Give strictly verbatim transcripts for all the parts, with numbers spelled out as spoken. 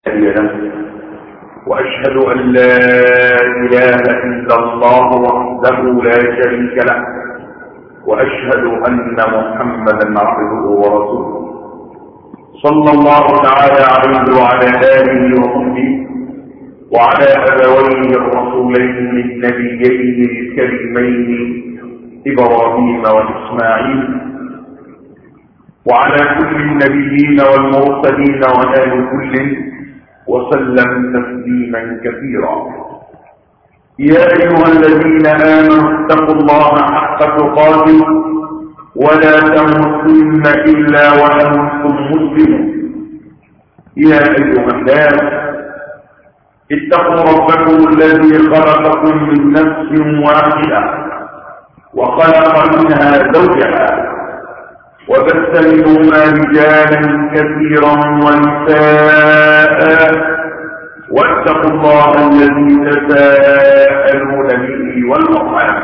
له وأشهد أن لا إله إلا الله وحده لا شريك له وأشهد أن محمدا عبده ورسوله صلى الله تعالى عليه وعلى آله وصحبه وعلى أبويه الرسولين النبيين الكريمين إبراهيم وإسماعيل وعلى كل النبيين والمرسلين وآل كل وسلم تسليما كثيرا. يا أيها الذين آمنوا اتقوا الله حق تقاته ولا تموتن إلا وأنتم مسلمون. يا أيها الناس اتقوا ربكم الذي خلقكم من نفس واحدة وخلق منها زوجها وبث منهما رجالا كثيرا ونساء واتقوا الله الذي تساءلون به والأرحام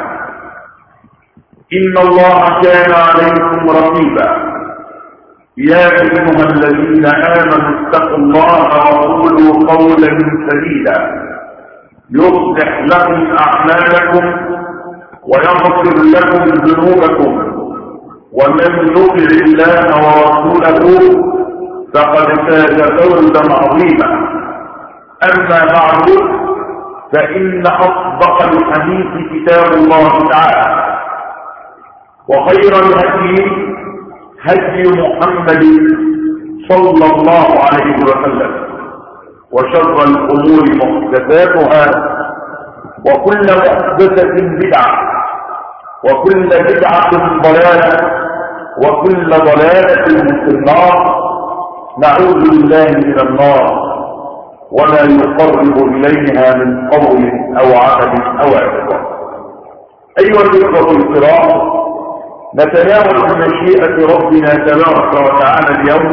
إن الله كان عليكم رقيبا. يا أيها الذين آمنوا اتقوا الله وقولوا قولا سديدا يصلح لكم أعمالكم ويغفر لكم ذنوبكم ومن يطع الله ورسوله فقد فاز فوزا عظيما. أما بعد فإن أصدق الحديث كتاب الله تعالى وخير الهدي هدي محمد صلى الله عليه وسلم وشر الأمور محدثاتها وكل محدثة بدعة وكل بدعة ضلالة وكل ضلالة في النار. نعوذ بالله من النار وما يقرب إليها من قول أو عمل أو اعتقاد. أيها الإخوة الكرام، نتناول بمشيئة ربنا تبارك وتعالى اليوم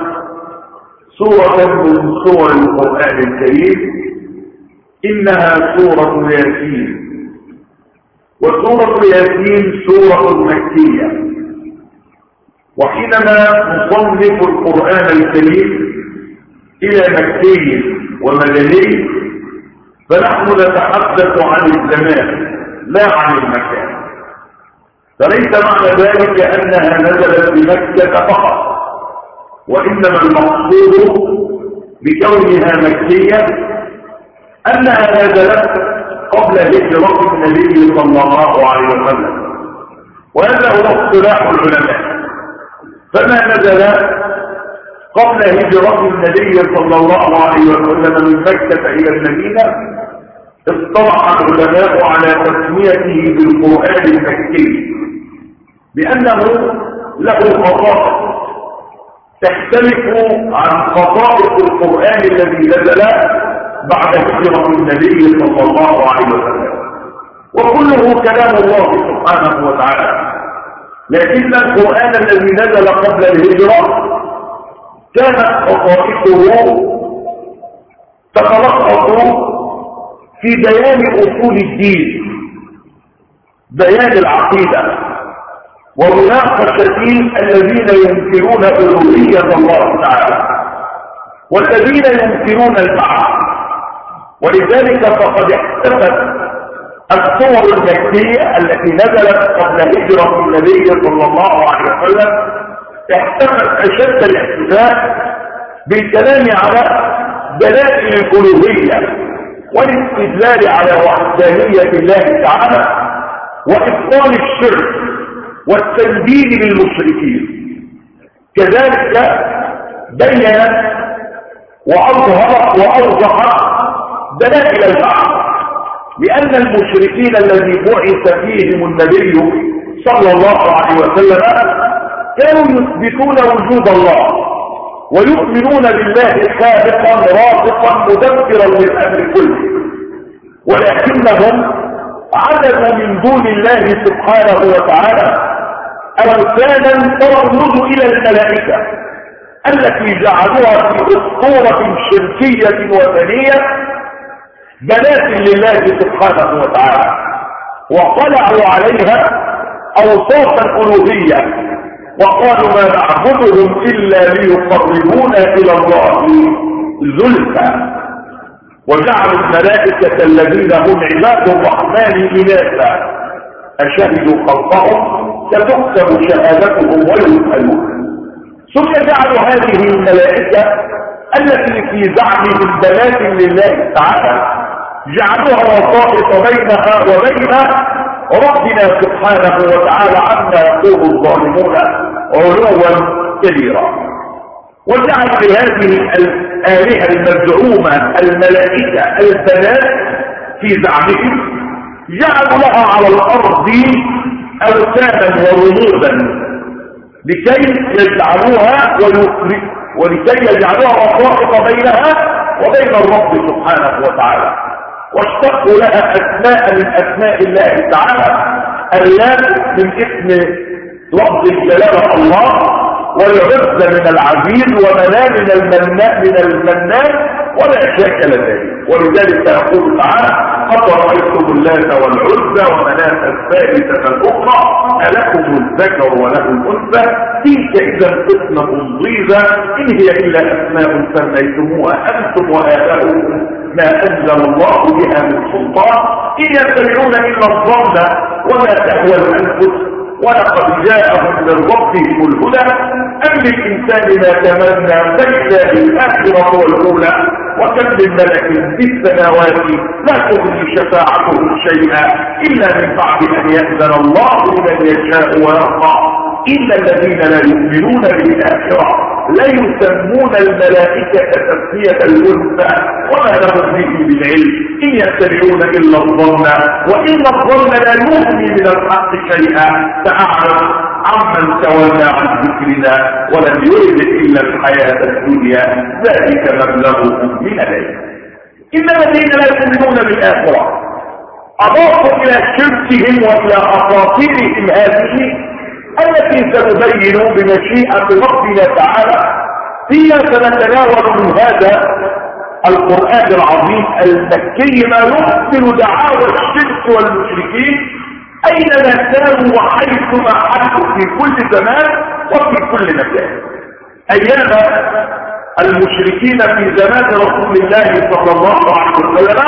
سورة من سور القرآن الكريم، إنها سورة ياسين. وسورة ياسين سورة مكية، وحينما نصنف القرآن الكريم إلى مكي ومدني فنحن نتحدث عن الزمان لا عن المكان، فليس معنى ذلك أنها نزلت بمكة فقط، وإنما المقصود بكونها مكية أنها نزلت قبل هجرة النبي صلى الله عليه وسلم، وهذا هو اصطلاح العلماء. فما نزل قبل هجرة النبي صلى الله عليه وسلم من مكة إلى المدينة اصطلح العلماء على تسميته بالقرآن المكي، بأنه له خصائص تختلف عن خصائص القرآن الذي نزل بعد هجرة النبي صلى الله عليه وسلم، وكله كلام الله سبحانه وتعالى. لكن القرآن الذي نزل قبل الهجرة كانت خصائصه تتلخص في بيان أصول الدين، بيان العقيدة، ومناقشة الذين ينكرون ألوهية الله تعالى والذين ينكرون البعث. ولذلك فقد احتفت السور المكية التي نزلت قبل هجرة النبي صلى الله عليه وسلم احتفت أشد الاحتفال بالكلام على دلائل الألوهية والاستدلال على وحدانية الله تعالى وإبطال الشرك والتنديد للمشركين. كذلك بين وأظهر وأوضح دلائل البعث، لأن المشركين الذي بعث فيهم النبي صلى الله عليه وسلم كانوا يثبتون وجود الله ويؤمنون بالله خالقا رازقا مدبرا للأمر كله، ولكنهم عبدوا من دون الله سبحانه وتعالى أوثانا ترمز إلى الملائكة التي جعلوها في أسطورة شركية وثنية بنات لله سبحانه وتعالى، وطلعوا عليها أوصاف الألوهية وقالوا ما نعبدهم إلا ليقربونا إلى الله زلفى، وجعلوا الملائكة الذين هم عباد الرحمن إناثا أشهدوا خلقهم ستكتب شهادتهم ويسألون. ثم جعلوا هذه الملائكة التي في زعمهم بنات لله تعالى جعلوها وسائط بينها وبين ربنا سبحانه وتعالى عما يقول الظالمون علوا كبيرا. وجعل لهذه الآلهة المزعومة الملائكة البنات في زعمهم جعلوا لها على الأرض أوثانا ورموزا لكي يجعلوها ويخرج ولكي يجعلوها وسائط بينها وبين الرب سبحانه وتعالى، واشتقوا لها أسماء من أسماء الله تعالى، اللام من اسم لفظ الجلالة الله، والعزة من العزيز، ومنام من المنان من المنان، ولا شك ذلك. ولذلك يقول تعالى أفرأيتم اللات والعزى ومناة الثالثة الأخرى ألكم الذكر وله الأنثى تلك إذا قسمة ضيزى إن هي إلا أسماء سميتموها أنتم وآباؤكم ما أنزل الله بها من سلطان إن يتبعون إلا الظن وما تهوى الأنفس ولقد جاءهم من ربهم الهدى أم للإنسان ما تمنى فإذا الآخرة والأولى وكم من ملك في السماوات لا تغني شفاعتهم شيئا إلا من بعد أن يأذن الله لمن يشاء ويرضى إلا الذين لا يؤمنون بالآخرة لا يسمون الملائكة تسمية الأنثى وما لهم به بالعلم إن يتبعون إلا الظن وإن الظن لا يغني من الحق شيئا فأعرض عمن تولى عن ذكرنا ولم يرد إلا الحياة الدنيا ذلك مبلغهم من العلم. إن الذين لا يؤمنون بالآخرة أضافوا إلى شركهم وإلى أساطيرهم هذه التي ستبين بمشيئة ربنا تعالى فيما سنتناول من هذا القرآن العظيم المكي ما يمثل دعاوى الشرك والمشركين أينما كانوا وحيثما حدثوا في كل زمان وفي كل مكان. أيام المشركين في زمان رسول الله صلى الله عليه وسلم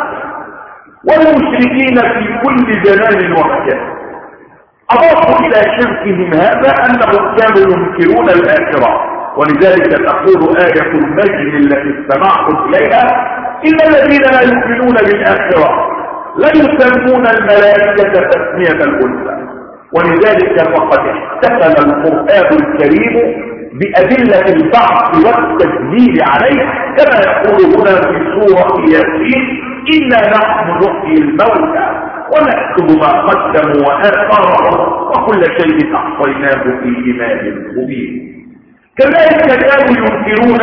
والمشركين في كل زمان ومكان أضافوا إلى شركهم هذا أنهم كانوا ينكرون الآخرة، ولذلك تقول آية النجم التي استمعتم إليها إن الذين لا يؤمنون بالآخرة لا يسمون الملائكة تسمية الأنثى. ولذلك فقد احتفل القرآن الكريم بأدلة البعث والتدليل عليه كما يقول هنا في سورة ياسين إنا نحن نحيي الموتى ونكتب ما قدموا وآثارهم وكل شيء أحصيناه في إمام مبين. كذلك كانوا ينكرون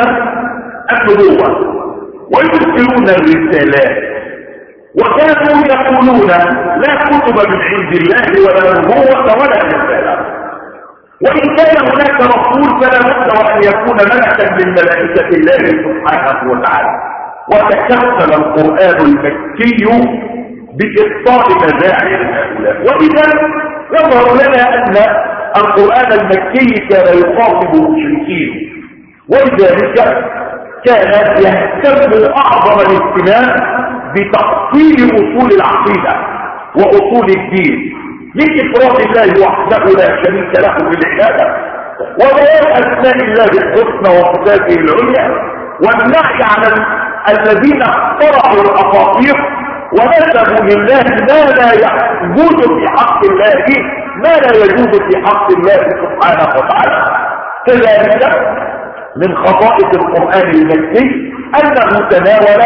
النبوة وينكرون الرسالات وكانوا يقولون لا كتب من عند الله ولا نبوة ولا رسالة، وإن كان هناك رسول فلا بد وأن يكون ملكا من ملائكة الله سبحانه وتعالى. وتكفل القرآن المكي بإبطال مزاعم هؤلاء. وإذا يظهر لنا أن القرآن المكي كان يخاطب المشركين، ولذلك كان يهتم أعظم الاهتمام بتأصيل أصول العقيدة وأصول الدين لإفراد الله وحده لا شريك له بالعبادة وبيان أسماء الله الحسنى وصفاته العليا والنهي عن الذين اخترعوا الأساطير ونسبوا لله ما لا يجوز في حق الله ما لا يجوز في حق الله سبحانه وتعالى. كذلك من خصائص القرآن المكي أنه تناول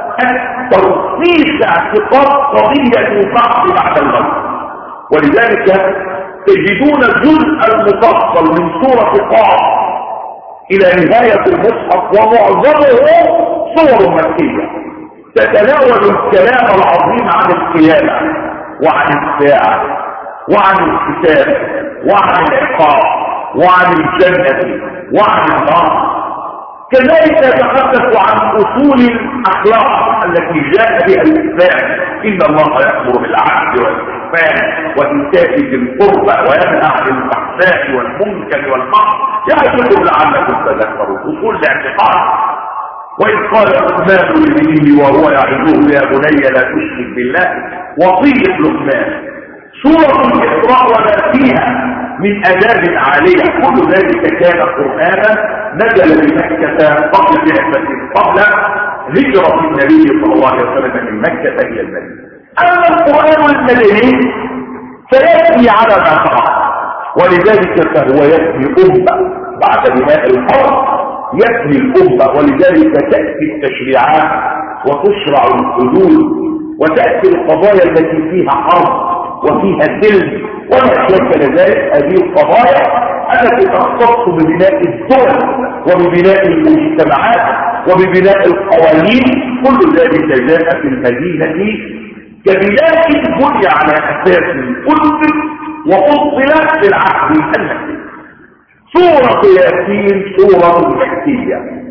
ترسيخ اعتقاد قضية البعث بعد الموت، ولذلك تجدون الجزء المفصل من سورة قاف إلى نهاية المصحف ومعظمه صور مكية تتناول الكلام العظيم عن القيامة وعن الساعة وعن الحساب وعن العقاب وعن الجنة وعن النار. كذلك يتحدث عن أصول الأخلاق التي جاء بها الإسلام إن الله يأمر بالعدل والإحسان وإيتاء ذي القربى وينهى عن الفحشاء والمنكر والبغي يعظكم لعلكم تذكرون. أصول الاعتقاد وإذ قال لقمان لابنه وهو يعظه يا بني لا تشرك بالله وصية لقمان. سورة الإسراء وما فيها من آداب عالية كل ذلك كان قرآنا نزل بمكة قبل بعثة قبل هجرة النبي صلى الله عليه وسلم من مكة إلى المدينة. أما القرآن المدني فيأتي على ما شرع، ولذلك فهو يبني أمة بعد بناء الأرض، يبني الأمة، ولذلك تأتي التشريعات وتشرع الحدود وتأتي القضايا التي فيها حرب وفيها سلم وما شابه ذلك. هذه القضايا التي تختص ببناء الدول وببناء المجتمعات وببناء القوانين، كل ذلك جاء في المدينة كبناء بني على أساس القدس وفصلت في العهد المكي. سورة ياسين سورة مكية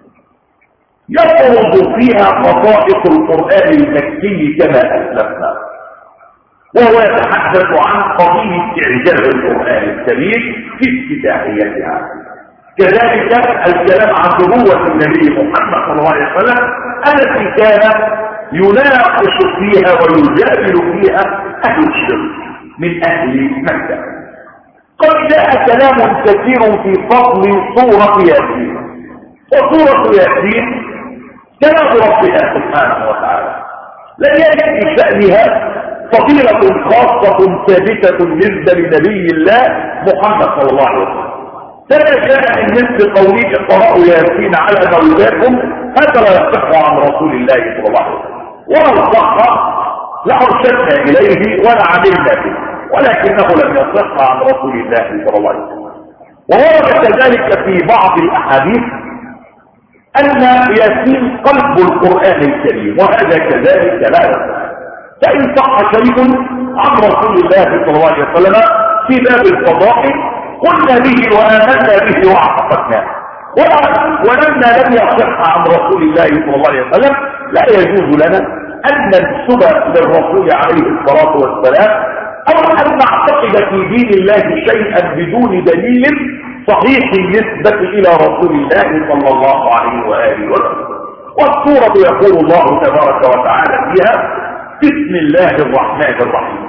يفرض فيها خصائص القرآن المكي كما أسلفنا، وهو يتحدث عن قضية إعجاز القرآن الكريم في افتتاحيتها. كذلك الكلام عن نبوة النبي محمد صلى الله عليه وسلم التي كان يناقش فيها ويجادل فيها أهل الشرك من أهل مكة. قد جاء كلام كثير في فضل سورة ياسين، وسورة ياسين كلام ربنا سبحانه وتعالى لن يأتي في شأنها فضيلة خاصة ثابتة بالنسبة لنبي الله محمد صلى الله عليه وسلم. كما جاء من مثل قوله اقرأوا ياسين على مولاكم، هذا لا يصح عن رسول الله صلى الله عليه وسلم، ولو صح لأرشدنا إليه ولعملنا به، ولكنه لم يصح عن رسول الله صلى الله عليه وسلم. وورد كذلك في بعض الأحاديث أن ياسين قلب القرآن الكريم، وهذا كذلك لا يصح. فإن صح شيء عن رسول الله صلى الله عليه وسلم في باب الفضائل قلنا به وآمنا به واعتقدناه، ولما لم يصح عن رسول الله صلى الله عليه وسلم لا يجوز لنا أن ننسب للرسول عليه الصلاة والسلام أو أن نعتقد في دين الله شيئا بدون دليل صحيح النسبة إلى رسول الله صلى الله عليه وآله وسلم. والسورة يقول الله تبارك وتعالى فيها بسم الله الرحمن الرحيم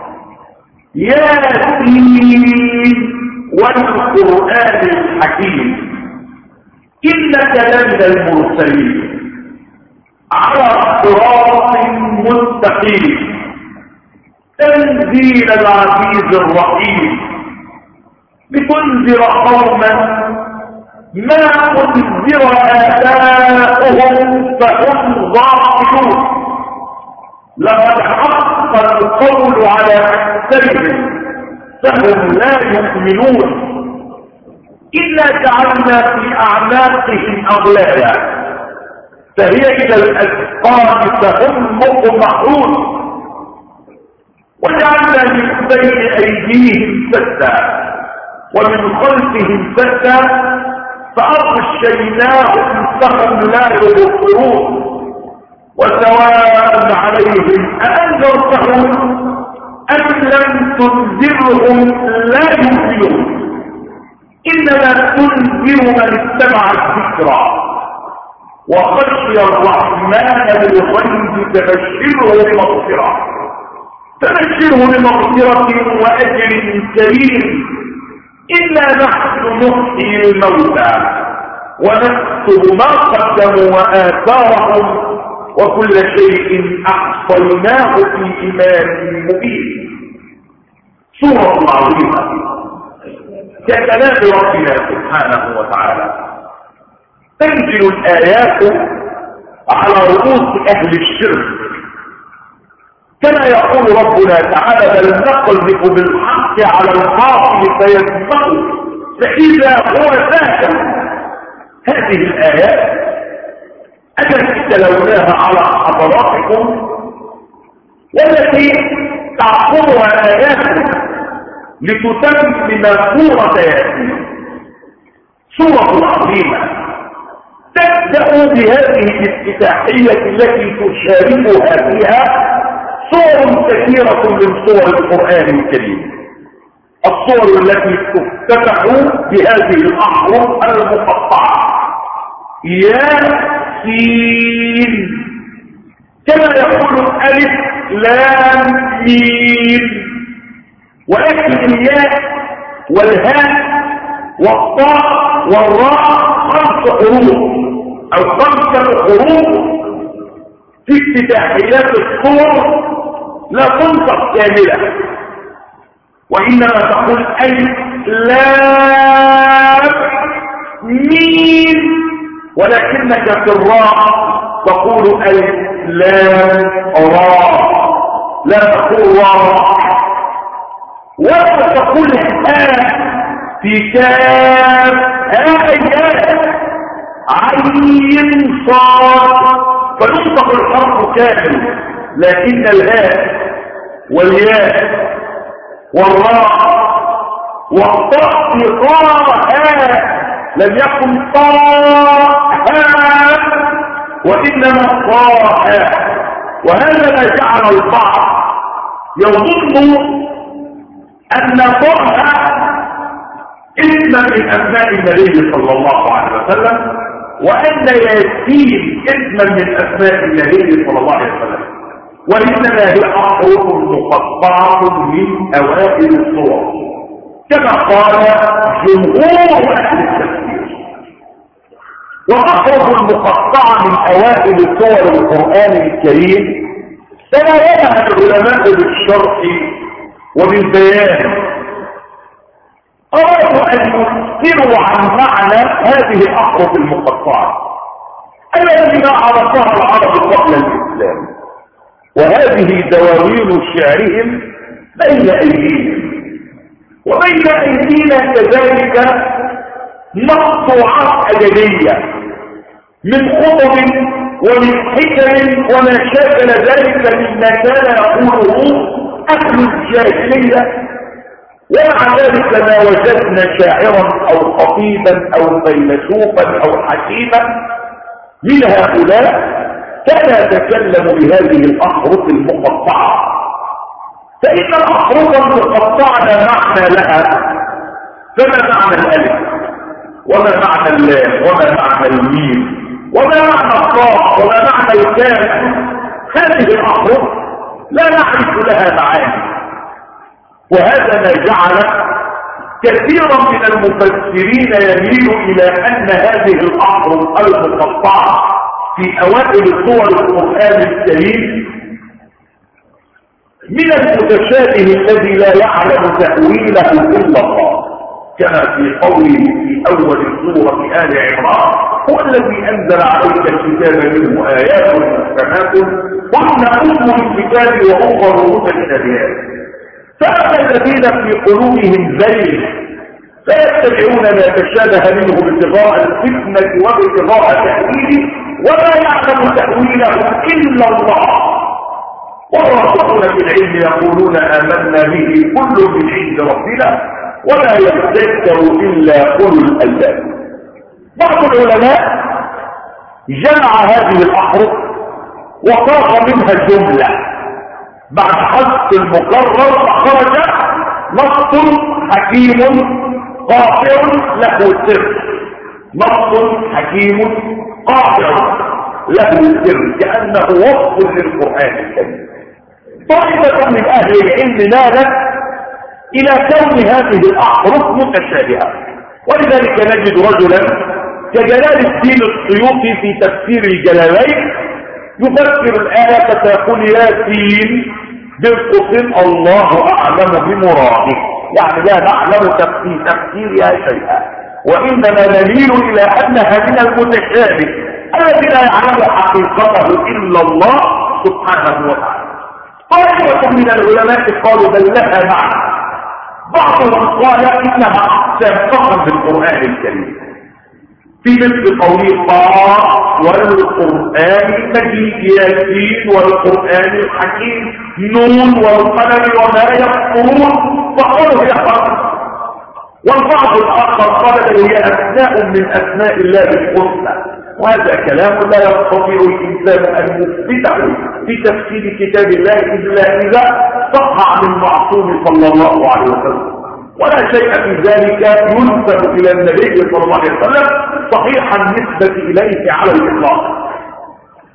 ياسين والقرآن الحكيم إنك لمن المرسلين على صراط مستقيم تنزيل العزيز الرحيم لتنذر قوما ما أنذر آباؤهم فهم غافلون لقد حق القول على أكثرهم فهم لا يؤمنون إلا جعلنا في أعناقهم أغلالا فهي إلى الأذقان فهم مقمحون وجعلنا من بين أيديهم سدا ومن خلفهم سدا فأغشيناهم فهم لا يبصرون وسواء عليهم أأنذرتهم أم لم تنذرهم لا يؤمنون إنما تنذر من اتبع الذكرى وخشي الرحمن بالغيب فبشره بمغفرة فبشره بمغفرة وأجر كريم إنا نحن نحيي الموتى ونكتب ما قدموا وآثارهم وكل شيء أحصيناه في إمام مبين. سورة عظيمة ككلام ربنا سبحانه وتعالى تنزل الآيات على رؤوس أهل الشرك كما يقول ربنا تعالى بل نقذف بالحق على الباطل فيدمغه فإذا هو ذاهب. هذه الآيات التي تلوناها على حضراتكم والتي تعقبها آيات لتتمم سورة ياسين سورة عظيمة تبدأ بهذه الافتتاحية التي تشاركها فيها صور كثيرة من صور القرآن الكريم. الصور التي تفتتح بهذه الأحرف المقطعة يا السين كما يقول الألف لام ميم. ولكن الياء والهاء والطاء والراء خمس حروف أو خمسة حروف في افتتاحيات الصور لا تنطق كاملة، وإنما تقول ألف لام ميم، ولكنك في الراء تقول ألف لام راء، لا تقول راء. ولا تقول ها في كاف ها عين صاد، فينطق الحرف كامل، لكن الهاء والياء والراء والطاء في طاء لم يكن طاء وإنما طاء. وهذا ما جعل البعض يظن أن طه اسم من أسماء النبي صلى الله عليه وسلم، وأن ياسين اسما من أسماء النبي صلى الله عليه وسلم، وإنما هي أحرف مقطعة من أوائل الصور كما قال جمهور أهل التفسير. وأحرف المقطعة من أوائل صور القرآن الكريم تناولها العلماء بالشرح وبالبيان. أرادوا أن يفسروا عن معنى هذه الأحرف المقطعة التي ما عرفها العرب قبل الإسلام، وهذه دواوين شعرهم بين أيديهم، وبين أيدينا كذلك مقطوعات أدبية من خطب ومن حكم وما شاكل ذلك مما كان يقوله أهل الجاهلية. ومع ذلك ما وجدنا شاعرا أو خطيبا أو فيلسوفا أو حكيما من هؤلاء كان يتكلم بهذه الأحرف المقطعة. فإن الأحرف المقطعة لا معنى لها، فما معنى الألف وما معنى اللام وما معنى الميم وما معنى الطاء وما معنى الكاف؟ هذه الأحرف لا نعرف لها معاني. وهذا ما جعل كثيرا من المفسرين يميل إلى أن هذه الأحرف المقطعة في أوائل صور القرآن الكريم من المتشابه الذي لا يعلم تأويله إلا الله، كما في قوله في أول سورة آل عمران: هو الذي أنزل عليك الكتاب منه آيات محكمات هن أم الكتاب وأخر متشابهات، فأما الذين في قلوبهم زيغ فيتبعون ما تشابه منه ابتغاء الفتنة وابتغاء تأويله وما يعلم تأويله إلا الله، والراسخون في العلم يقولون آمنا به كل من عند ربنا ولا يذكر إلا أولو الألباب. بعض العلماء جمع هذه الأحرف وصاغ منها جملة بعد حذف المكرر، فخرج نص حكيم قاطع له سر. نص حكيم قاطع له سر، كأنه وصف للقرآن الكريم. طائفة من أهل العلم مالت إلى كون هذه الأحرف متشابهة، ولذلك نجد رجلا كجلال الدين السيوطي في تفسير الجلالين يفسر الآية فيقول ياسين بالقسم الله أعلم بمراده، يعني لا نعلم تفسير تفسيرها شيئا، وإنما نميل إلى أنها من المتشابه الذي لا يعلم حقيقته إلا الله سبحانه وتعالى. طائفة من العلماء قالوا بل لها معنى، بعضهم قال إنها أقسام فقط بالقرآن الكريم، في مثل قوله طه والقرآن المجيد ياسين والقرآن الحكيم نون والقلم وما يسطرون، فقالوا هي فقط. والبعض الآخر قال هي أسماء من أسماء الله الحسنى، وهذا كلام لا يستطيع الإنسان أن يثبته في تفسير كتاب الله إلا إذا صح عن المعصوم صلى الله عليه وسلم، ولا شيء في ذلك ينسب إلى النبي صلى الله عليه وسلم صحيحا النسبة إليه على الإطلاق.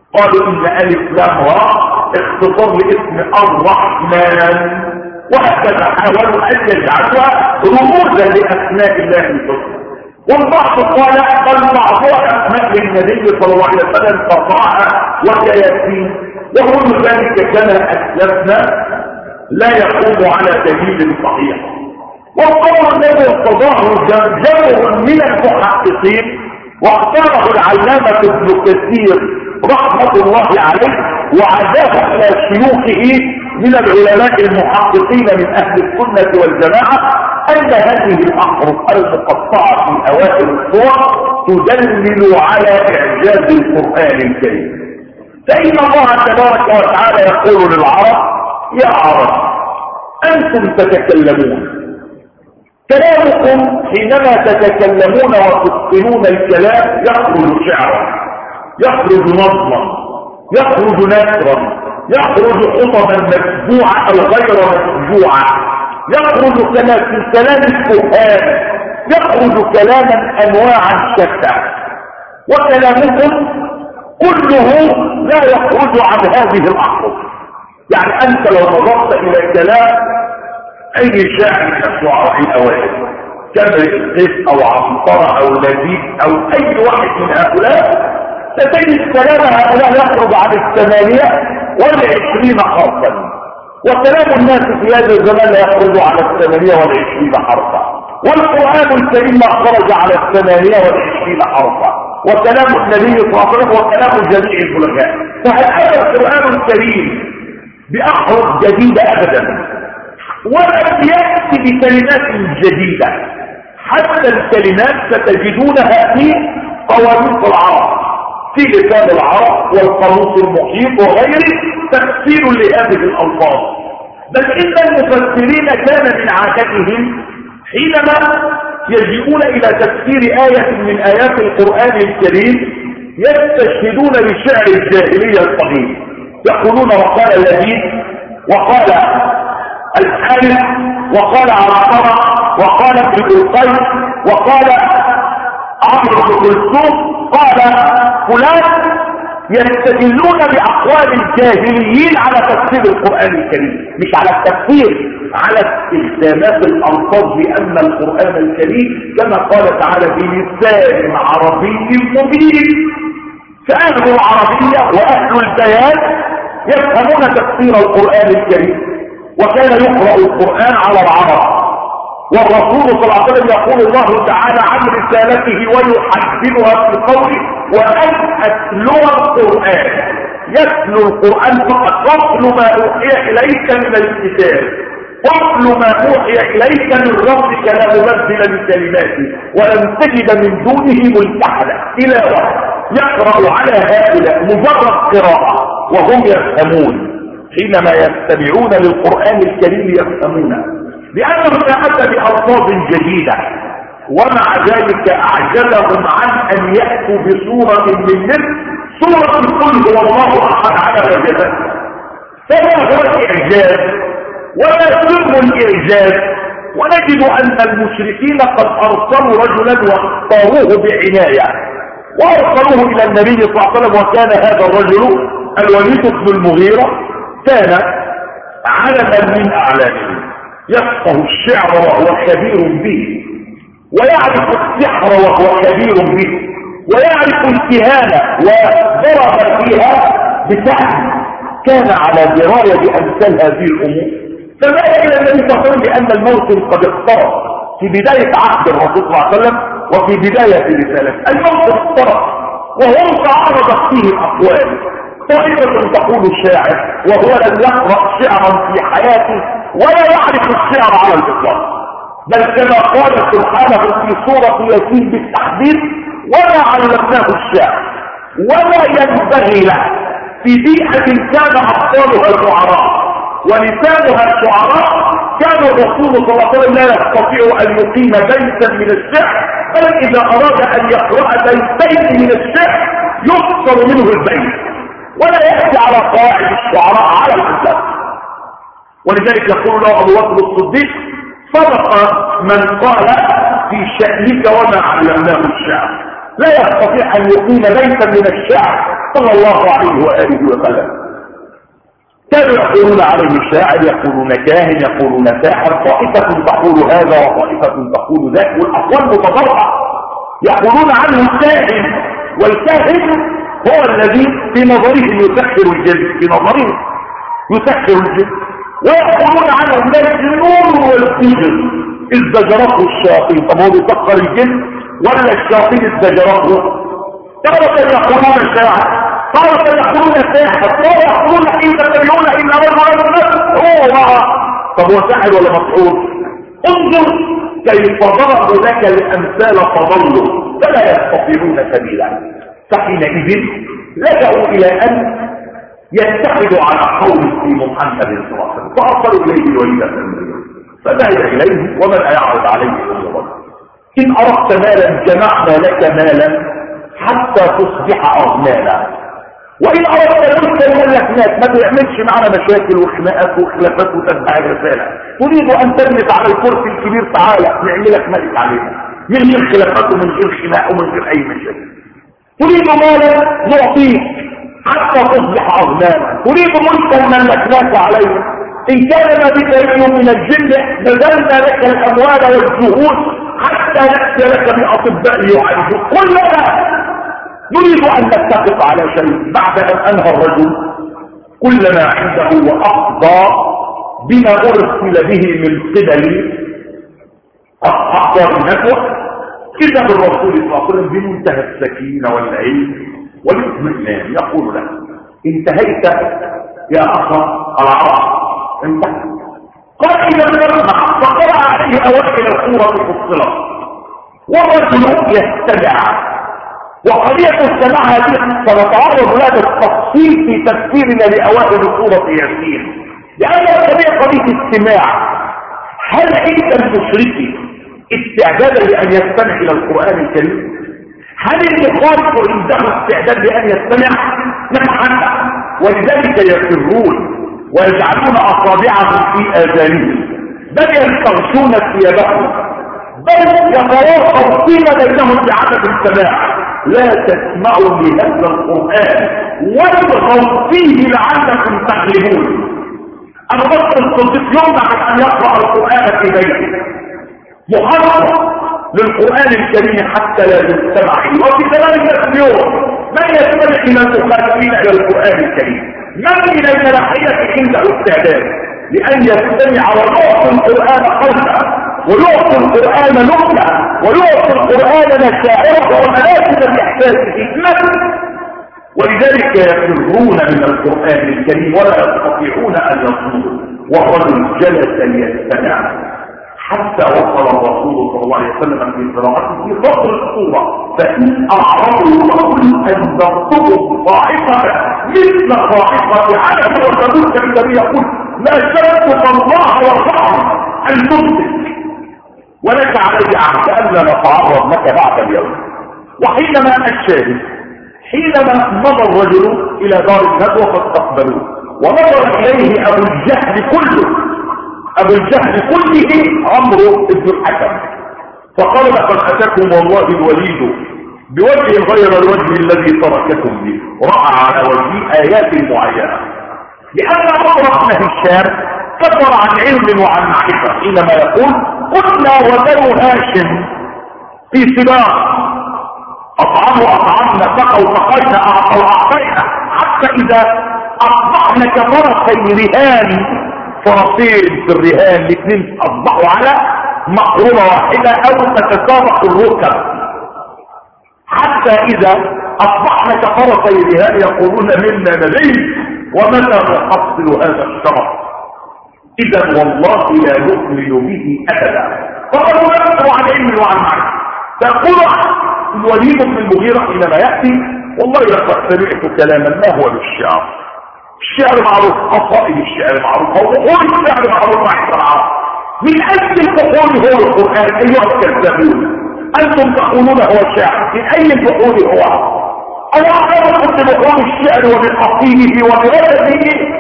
قالوا ان الف لام را اختصار لاسم الرحمن، وهكذا حاولوا ان يجعلوها رموزا لاسماء الله الحسنى. والبعض قال بل بعضها اسماء للنبي صلى الله عليه وسلم كطه وكياسين، وكل ذلك كما اسلفنا لا يقوم على دليل صحيح. والقول الذي ارتضاه جمع من المحققين واختاره العلامة ابن كثير رحمة الله عليه وعزاه على شيوخه من العلماء المحققين من اهل السنة والجماعة ان هذه الاحرف المقطعة في اوائل الصور تدلل على اعجاز القرآن الكريم. فان الله تبارك وتعالى يقول للعرب يا عرب انتم تتكلمون، كلامكم حينما تتكلمون وتتقنون الكلام يخرج شعرا، يخرج نظما، يخرج نثرا، يخرج خطبا مسبوعة او غير مسبوعة، يخرج كما في كلام الكهان، يخرج كلاما انواعا شتى. وكلامكم كله لا يخرج عن هذه الاحرف. يعني انت لو نظرت الى كلام اي شاعر من الشعراء الاوائل كبر القيس او عنترة او لبيب او اي واحد من هؤلاء ستجد كلام هؤلاء يخرج عن الثمانية والعشرين حرفا، وكلام الناس في هذا الزمان لا يخرج على الثمانية والعشرين حرفا، والقرآن الكريم ما خرج على الثمانية والعشرين حرفا، وكلام النبي صلى الله عليه وسلم وكلام جميع البلغاء. فهل هذا القرآن الكريم بأحرف جديدة أبدا، ولم يأتي بكلمات جديدة، حتى الكلمات ستجدونها في قواميس العرب في لسان العرب والقاموس المحيط وغيره تفسير لهذه الألفاظ. بل إن المفسرين كان من عادتهم حينما يجيئون إلى تفسير آية من آيات القرآن الكريم يستشهدون بشعر الجاهلية القديم، يقولون وقال اللبيب وقال الحارث وقال عنترة وقال ابن القيس وقال عمرو بن كلثوم قال فلان، يستدلون بأقوال الجاهليين على تفسير القرآن الكريم، مش على التفسير، على استخدامات الألفاظ بأن القرآن الكريم كما قال تعالى بلسان عربي مبين. فأهل العربية وأهل البيان يفهمون تفسير القرآن الكريم، وكان يقرأ القرآن على العرب، والرسول صلى الله عليه وسلم يقول الله تعالى عن رسالته ويحددها في قوله وأن أتلو القرآن، يتلو القرآن فقط، واتل ما أوحي إليك من الكتاب، واتل ما أوحي إليك من ربك لا مبدل لكلماته ولن تجد من دونه ملتحدا إلى وقت. يقرأ على هؤلاء مجرد قراءة وهم يفهمون، حينما يستمعون للقرآن الكريم يفهمونه، لأنه أتى بألفاظ جديدة، ومع ذلك أعجزهم عن أن يأتوا بصورة من مثل سورة قل هو الله أحد على وجهه. فما هو الإعجاز ولا سر الإعجاز؟ ونجد أن المشركين قد أرسلوا رجلا واختاروه بعناية وأرسلوه إلى النبي صلى الله عليه وسلم، وكان هذا الرجل الوليد بن المغيرة كان علما من أعلامهم، يفقه الشعر وهو كبير به، ويعرف السحر وهو كبير به، ويعرف الكهانة وضرب فيها بسحر، كان على دراية بأمثال هذه الأمور. فبدأ إلى النبي صلى الله عليه وسلم بأن الموسم قد اقترب في بداية عهد الرسول صلى الله عليه وسلم وفي بداية رسالته. الموسم اقترب وهو تعرضت فيه الأقوال، طائفة تقول الشاعر وهو لم يقرأ شعرا في حياته ولا يعرف الشعر على الإطلاق، بل كما قال سبحانه في سورة ياسين بالتحديد وما علمناه الشعر ولا ينبغي له، في بيئة كان أبطالها الشعراء ولسانها الشعراء، كان الرسول صلى الله عليه وسلم لا يستطيع أن يقيم بيتا من الشعر، بل إذا أراد أن يقرأ بيتين من الشعر يكسر منه البيت ولا يأتي على قواعد الشعراء على الإطلاق. ولذلك يقول له أبو بكر الصديق صدق من قال في شأنك وما علمناه الشعر، لا يستطيع ان يقيم بيتا من الشعر صلى الله عليه واله وسلم. كانوا يقولون عليه شاعر، يقولون كاهن، يقولون ساحر، طائفة تقول هذا وطائفة تقول ذاك، والاقوال متضاربة. يقولون عنه الكاهن، والكاهن هو الذي في نظرهم يسحر الجن، في نظرهم يسحر الجن. ويقولون عنه المجنون والسجن إذ زجرته الشياطين. طب هو بيسخر الجن ولا الشياطين إذ زجرته؟ تارة يقولون شاعر، تارة يقولون ساحر، تارة يقولون إن تتبعون إلا رجلا مسحورا. طب هو ساحر ولا مسحور؟ انظر كيف ضربوا لك الأمثال فضلوا فلا يستطيعون سبيلا. فحينئذ لجأوا إلى أن يتحدوا على قول في محمد صلى الله عليه وسلم، فأرسلوا إليه الوليد بن المغيرة، فذهب إليه ومن يعرض عليه إلا الله. إن أردت مالا جمعنا لك مالا حتى تصبح أغنانا، وإن أردت ملكا ملكناك. ما تعملش معنا مشاكل وخناقات وخلافات وتتبع الرسالة. تريد أن تجلس على الكرسي الكبير، تعالى نعملك ملك علينا من غير خلافات ومن غير خناق ومن غير أي مشاكل. تريد مالا نعطيك حتى تصبح أغنانا، تريد ملكا ملكناك علينا. إن كان ما بك رجل من الجن نزلنا لك الأموال والجهود حتى نأتي لك بأطباء يعالجوك. قل لنا نريد أن نتفق على شيء. بعد أن أنهى الرجل كل ما عنده وأقضى بما أرسل به من قبل أقضى النفوة، إذا بالرسول صلى الله عليه وسلم بمنتهى السكينة والعلم والاطمئنان يقول له: انتهيت يا أخا العرب، انتهى. قال: إذا نسمع. فقرأ عليه أوائل السورة فصلت، والرجل يستمع. وقضية السماع هذه سنتعرض لها بالتفصيل في تفسيرنا لأوائل سورة ياسين، لأن هذه قضية استماع. هل عند المشرك استعدادا لأن يستمع إلى القرآن الكريم؟ هل المخالف عنده استعداد لأن يستمع؟ نعم. ولذلك يفرون ويجعلون أصابعهم في آذانهم، بل يستغشون ثيابهم، بل يتواصل فيما بينهم بعدم السماع. لا تسمعوا لهذا القرآن والغوا فيه لعلكم تغلبون. أبو بكر الصديق يمنع أن يقرأ القرآن في بيته، محرم للقرآن الكريم حتى لا يستمع. وفي ذلك اليوم من يستمع إلى المخالفين إلى القرآن الكريم؟ من من الملاحية عنده استعداد لأن يستمع ويعطي القرآن قلبه ويعطي القرآن نقلة ويعطي القرآن مشاعره ومناسب الإحساس حكمته؟ ولذلك يفرون من القرآن الكريم ولا يستطيعون أن يصمدوا. والرجل جلس ليستمع حتى وصل الرسول صلى الله عليه وسلم في قراءته في فصل الصورة: فإن أعرضوا فقل أنذرتكم صاعقة مثل صاعقة عاد وثمود. النبي يقول: لا شركت الله والرحمة أن تمسك ولك علي عهد ألا نتعرض لك بعد اليوم. وحينما الشاهد حينما مضى الرجل إلى دار الندوة فاستقبلوه، ونظر إليه أبو الجهل كله أبو الجهل كله عمرو بن الحكم، فقال: لقد أتاكم والله الوليد بوجه غير الوجه الذي ترككم به. رأى على وجهه آيات معينة، لأن عمرو بن هشام كبر عن علم وعن معرفة حينما يقول: قلنا وبنو هاشم في سباق، أطعموا أطعمنا، سقوا سقينا، أعطوا أعطينا، حتى إذا أصبحنا كفرسي رهان، فرسين في الرهان الاثنين أصبحوا على مقرونة واحدة أو تتسابق الركب، حتى إذا أصبحنا كفرسي رهان يقولون منا نبي ومتى نحصل هذا الشرف؟ إذا والله لا نؤمن به أبدا. فقالوا نحن عن علم وعن معرفة. فيقول الوليد بن المغيرة حينما يأتي: والله لقد سمعت كلاما ما هو بالشعر. الشعر معروف، قصائد الشعر معروف، وقول الشعر معروف مع العرب. من أجل الفحول هو القرآن أيها الكذابون، أنتم تقولون هو شعر، من أي الفحول هو؟ أنا أعلمكم بفحول الشعر وبأصيله وبرده.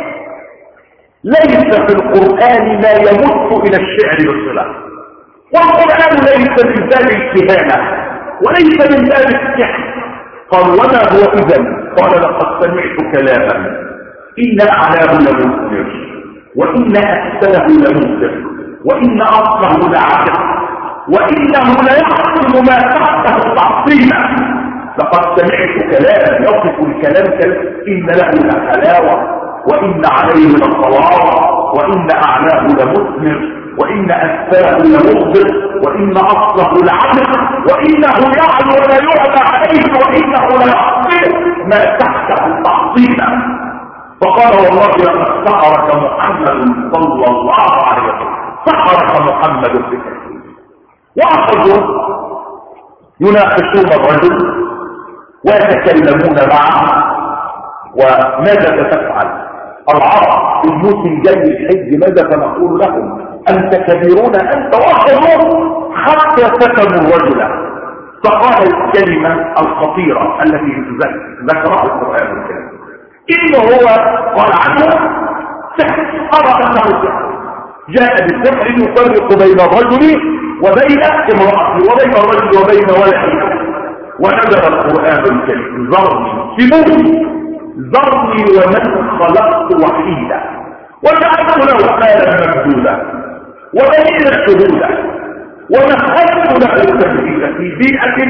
ليس في القرآن ما يمت إلى الشعر بصلة، والقرآن ليس بإنسان الكهانة، وليس من باب السحر. قال وما هو إذن؟ قال لقد سمعت كلاما إن أعلاه لمثمر وإن أسفله لمبصر وإن أصله لعاجب وإنه ليحصل ما تحته تعصيما. لقد سمعت كلاما يصف الكلام إن له لحلاوة وإن عليه لصلاوة وإن أعلاه لمثمر وإن أسفاه لمغبر وإن أصله لعبد وإنه يعلو ولا يعلى عليه وإنه ليحصل ما تحته تعصيما. فقال والله لقد سحرك محمد صلى الله عليه وسلم، سحرك محمد بكثير. وأخذوا يناقشون الرجل ويتكلمون معه وماذا تفعل؟ العرب الموسم جاي الحج ماذا سنقول لهم؟ أنت كبيرون أنت وأخذوا حتى سكنوا الرجل. فقال الكلمة الخطيرة التي ذكرها القرآن الكريم إنه هو قال عنه سحر، قال أنه سحر، جاء بالسحر يفرق بين الرجل وبين امرأته وبين الرجل وبين ولده. ونزل القرآن الكريم ذرني سموني ذرني ومن خلقت وحيدا وجعلت له مالا ممدودا وبنينا شهودا ومهدت له تمهيدا في بيئة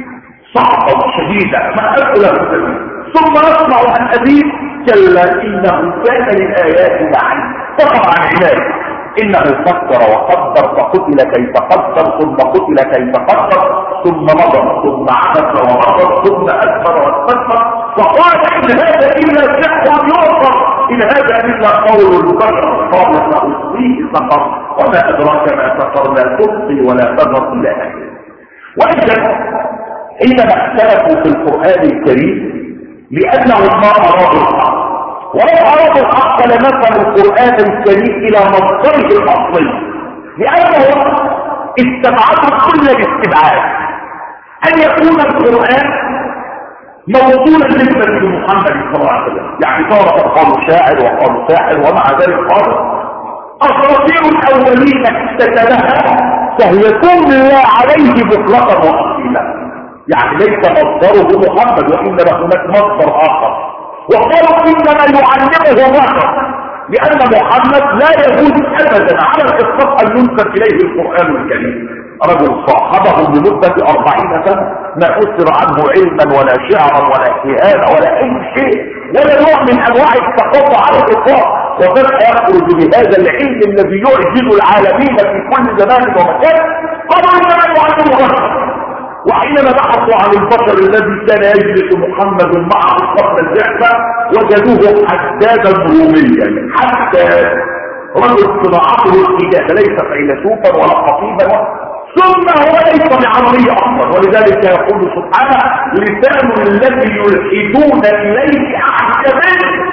صعبة شديدة مهدت له تمهيدا ثم نسمع عن أبيه كلا إنه كان للآيات معي فقر عن عباده إنه فكر وقدر فقتل كيف قدر ثم قتل كيف قدر ثم نظر ثم عبس ونظر ثم أدبر واستكبر فقال إن هذا إلا سحر يعصر إن هذا إلا قول البشر قال سأصليه سقر وما أدراك ما سقر لا تبقي ولا تذر إلى آخره. وإذا حينما اختلفوا في القرآن الكريم لأنهم ما أرادوا الحق، ولو أرادوا الحق لنسبوا القرآن الكريم إلى مصدره الأصلي لأنهم استبعدوا كل الاستبعاد أن يكون القرآن موصولا بالنسبة لمحمد صلى الله عليه وسلم. يعني صار قالوا شاعر وقالوا ساحر ومع ذلك قالوا أساطير الأولين اكتتبها فهي تملى عليه بطلقا وأصيلا. يعني ليس مصدره محمد وإنما هناك مصدر آخر. وقالوا إنما يعلمه الرجل لأن محمد لا يجوز أبدا على الإطلاق أن ينسب إليه القرآن الكريم. رجل صاحبه لمدة أربعين سنة ما أثر عنه علما ولا شعرا ولا كهانة ولا أي شيء ولا نوع من أنواع التقوى على الإطلاق، وفجأة يخرج بهذا العلم الذي يعجز العالمين في كل زمان ومكان. قالوا إنما يعلمه الرجل. وحينما بحثوا عن البشر الذي كان يجلس محمد معه قبل البعثة وجدوه حدادا روميا، حتى رجل صناعته الحداثة ليس فيلسوفا ولا خطيبا ثم هو ليس بعربية أصلا. ولذلك يقول سبحانه لسان الذي يلحدون إليه أعجمي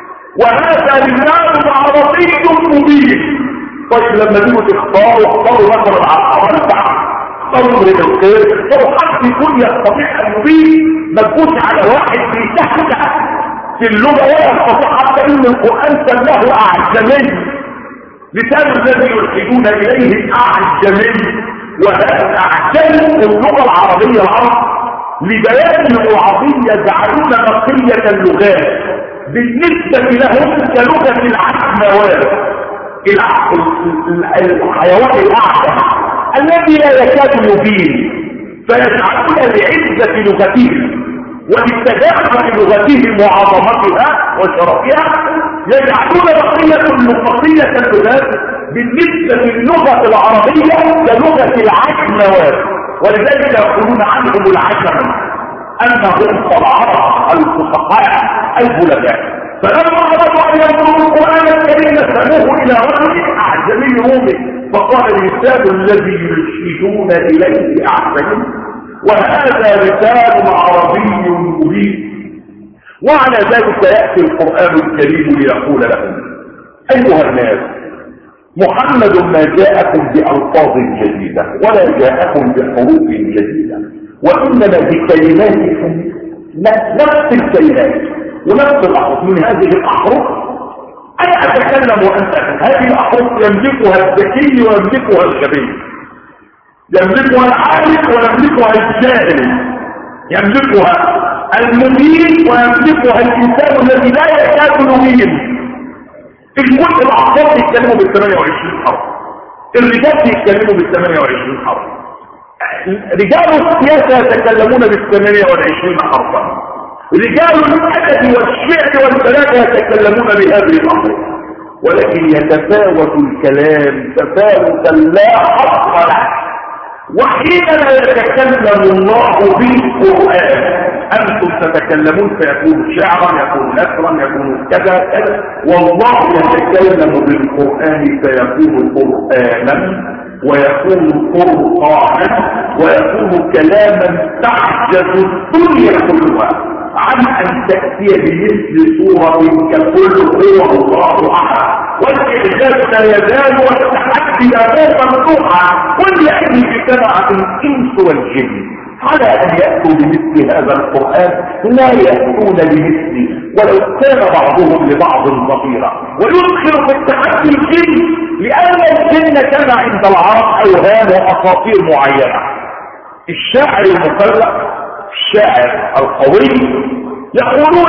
وهذا لسان عربي مبين. طيب لما تيجوا تختاروا اختاروا مثلا على البحر اختاروا من الخير اختاروا حد يكون يستطيع أن يبين ما تكونش على واحد بيتهدى في اللغة ولا يستطيع حتى إن القرآن سماه أعجمي. لسان الذي يلحدون إليه أعجمي وهذا أعجمي اللغة العربية العرب لبيان العربية جعلون بقية اللغات بالنسبة لهم كلغة العجموات الحيوان الأعجم الذي لا يكاد يبين، فيجعلون لعزة لغتهم ولتداخل لغتهم وعظمتها وشرفها يجعلون بقية بقية اللغات بالنسبة للغة العربية كلغة العجموات. ولذلك يقولون عنهم العجم أنهم العرب الفصحاء البلداء. فلما أردوا أن ينظروا القرآن الكريم نسبوه إلى رجل أعجمي رومي فقال اللسان الذي يرشدون إليه أعجمي وهذا لسان عربي مبين. وعلى ذلك يأتي القرآن الكريم ليقول لهم أيها الناس محمد ما جاءكم بألفاظ جديدة ولا جاءكم بحروف جديدة وإنما بكلماتكم نفس الكلمات ونفس الأحرف. من هذه الأحرف أنا أتكلم وأنت هذه الأحرف يملكها الذكي ويملكها الغبي. يملكها العالم ويملكها الجاهل، يملكها المبين ويملكها الانسان الذي لا يكاد يبين. الكل الاعصاب يتكلموا بال ثمانية وعشرين حرف، الرجال يتكلموا بال ثمانية وعشرين حرف، رجال السياسه يتكلمون بال ثمانية وعشرين حرفا، رجال الادب والشعر والبلاغه يتكلمون بهذه الامر، ولكن يتفاوت الكلام تفاوتا لا حصر له. وحينما يتكلم الله بالقرآن أنتم تتكلمون فيكون شعرا، يكون نثرا، يكون كذا كذا، والله يتكلم بالقرآن فيكون قرآنا ويكون قرآنا ويكون كلاما تعجز الدنيا كلها عن أن تأتي بمثل سورة كقل هو الله أحد. والإعجاز لا يزال والتحدي لا زال مفتوحا، وليأتي بجماعة الإنس والجن على أن يأتوا بمثل هذا القرآن لا يأتون بمثله ولو كان بعضهم لبعض ظهيرا. ويدخل في التحدي الجن لأن الجن كان عند العرب أوهام وأساطير معينة. الشاعر المفلق، الشاعر القوي، يقولون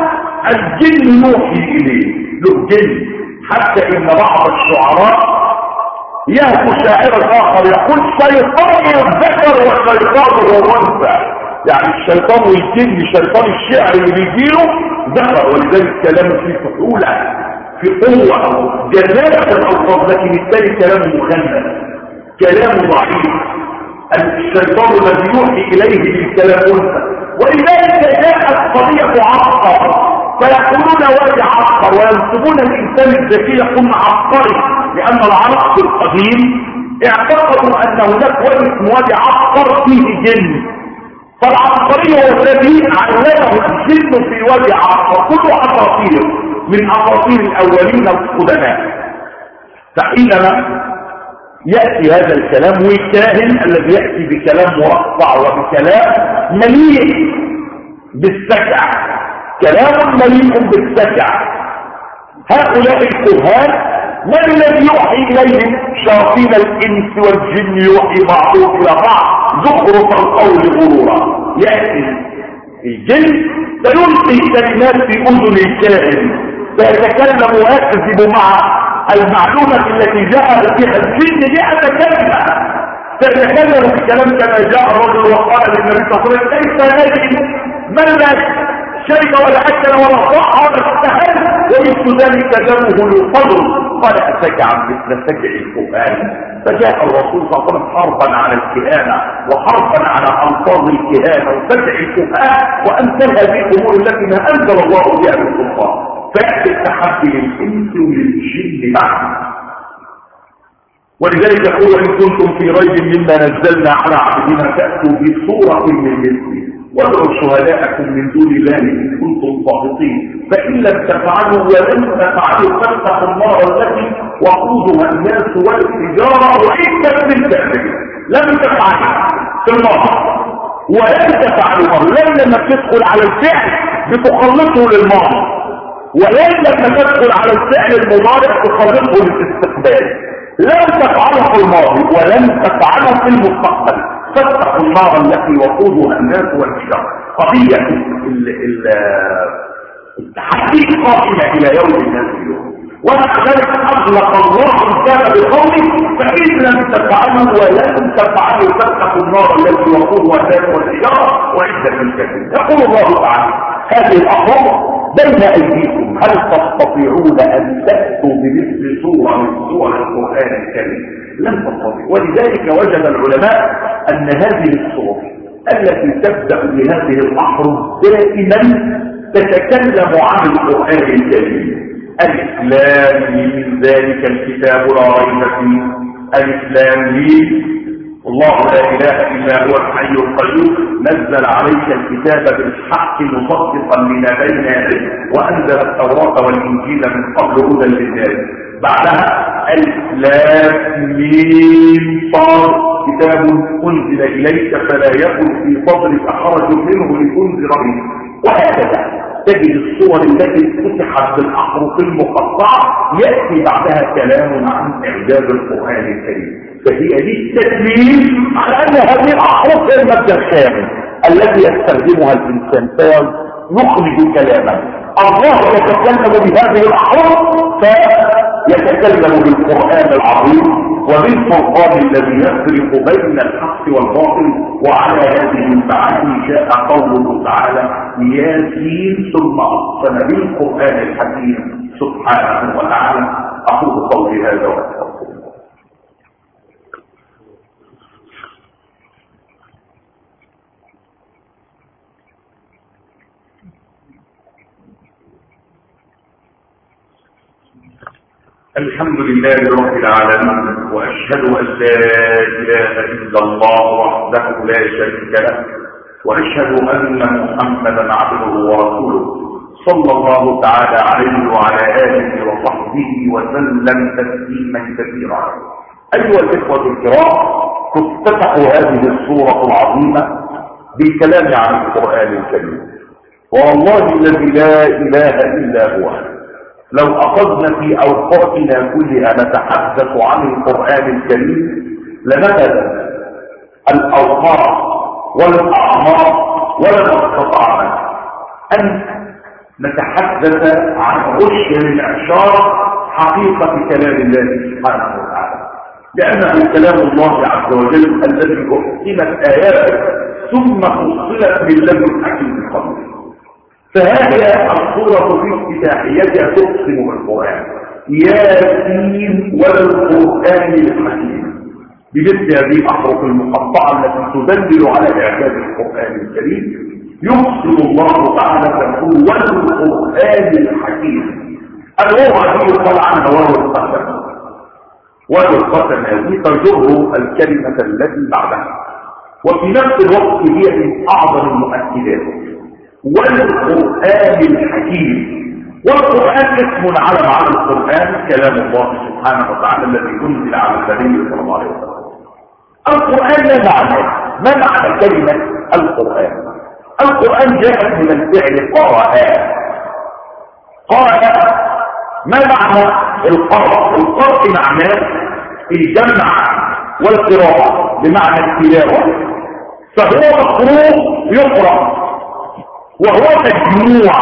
الجن يوحي إليه، له جن، حتى إن بعض الشعراء يهفو شاعر الآخر يقول شيطان الذكر وشيطان الأنثى، يعني الشيطان والجن، شيطان الشعر اللي بيجيله ذكر، ولذلك كلامه فيه فحولة، في قوة، جزالة الألفاظ، لكن الثاني كلامه مخنث، كلامه ضعيف. الشيطان الذي يوحي إليه بالكلام أنثى. ولذلك جاءت قضية عبقر، فيقولون وادي عبقر، وينسبون الإنسان الذكي يقول عبقري، لأن العرب في القديم اعتقدوا أن هناك وادي اسمه وادي عبقر فيه جن، فالعبقري هو الذي علمه الجن في وادي عبقر، كله أساطير من أساطير الأولين القدماء. فحينما يأتي هذا الكلام، والكاهن الذي يأتي بكلام مرصع وبكلام مليء بالسكع، كلام مليء بالسكع، هؤلاء الكهان من الذي يوحي إليهم؟ شياطين الإنس والجن يوحي بعضهم إلى بعض زخرف القول غرورا. يأتي الجن فيلقي كلمات في أذن الكاهن فيتكلم ويكذب مع المعلومة التي جاء بها الجن مئة كلمة، فيتكلم بكلام كما جاء الرجل وقال للنبي صلى الله عليه وسلم كيف نجد من لا شيء ولا أكل ولا صح ولا استهل ومثل ذلك دمه الفضل، قال أتك عن مثل سجع القرآن. فجاء الرسول صلى الله عليه وسلم حربا على الكهانة وحربا على ألفاظ الكهانة وسجع القرآن وأمثال هذه الأمور التي ما أنزل الله بها من سلطان. فيأتي التحدي للإنس وللجن معا. ولذلك يقول إن كنتم في ريب مما نزلنا على عبدنا فأتوا بصورة من مثله وادعوا شهداءكم من دون الله إن كنتم صادقين، فإن لم تفعلوا ولن تفعلوا فاتقوا النار التي وقودها الناس والحجارة وعدت للكافرين. لم تفعلوا في النار ولن تفعلوا، لن لما تدخل على الفعل بتخلصه للماضي، ولن لما تدخل على الفعل المضارع تخلصه للاستقبال. لن تفعله في الماضي ولن تفعله في المستقبل، فاتقوا النار التي وقودها الناس والحجارة. قضية التحدي قائمة إلى يوم الناس اليوم، ومع ذلك أغلق الله الباب بقوله فإن لم تفعلوا ولن تفعلوا فاتقوا النار التي وقودها الناس والحجارة وعدت للكافرين. يقول الله تعالى هذه الأمر بين أيديكم، هل تستطيعون أن تأتوا بمثل سورة من سور القرآن الكريم؟ لن تستطيعوا. ولذلك وجد العلماء أن هذه السور التي تبدأ بهذه الأحرف دائما تتكلم عن القرآن الكريم. الإسلام من ذلك الكتاب لا ريب فيه، الإسلام الله لا إله إلا هو الحي القيوم نزل عليك الكتاب بالحق مصدقا لما بين يديه وأنزل التوراة والإنجيل من قبل هدى للناس. بعدها الإسلام ميم صاد كتاب أنزل إليك فلا يكن في صدرك حرج منه لتنذر به وهكذا تجد الصور التي فتحت بالاحرف المقطعه ياتي بعدها كلام عن اعجاز القران الكريم، فهي دي التدليل على ان هذه الاحرف هي المبدا الخامس الذي يستخدمها الانسان فيخرج كلاما. الله يتكلم بهذه الاحرف فيتكلم بالقران العظيم وبالفرقان الذي يفرق بين الحق والباطل. وعلى هذه المعاني جاء قوله تعالى ياسين ثم اقسم بالقران الحكيم سبحانه وتعالى. اقول قولي هذا واستغفر الله. الحمد لله رب العالمين، واشهد ان لا اله الا الله وحده لا شريك له، واشهد ان محمدا عبده ورسوله صلى الله تعالى عليه وعلى اله وصحبه وسلم تسليما كثيرا. ايها الاخوه الكرام، تفتتح هذه السوره العظيمه بالكلام عن القران الكريم، والله الذي لا اله الا هو لو أخذنا في أوقاتنا كلها نتحدث عن القرآن الكريم لنفذ الأوقات والأعمار ولما استطعنا أن نتحدث عن عشر من أعشار حقيقة كلام الله سبحانه وتعالى، لأنه كلام الله عز وجل الذي أحكمت آياته ثم فصلت من لدن حكيم خبير. فهذه الصورة في افتتاحيتها تقسم بالقرآن ياسين والقرآن الحكيم بمثل هذه الأحرف المقطعة التي تدلل على إعجاز القرآن الكريم. يقسم الله تعالى يقول والقرآن الحكيم. الواو هذه قال عنها واو القسم، واو القسم هذه تجر الكلمة التي بعدها، وفي نفس الوقت هي من أعظم المؤكدات. والقرآن الحكيم، والقرآن اسم علم على القرآن كلام الله سبحانه وتعالى الذي أنزل على النبي صلى الله عليه وسلم. القرآن ما معنى؟ ما معنى كلمة القرآن؟ القرآن جاءت من الفعل قرأ. قرأ ما معنى القرأ؟ القرأ معناه الجمع والقراءة بمعنى التلاوة، فهو مقروء يقرأ وهو مجموع،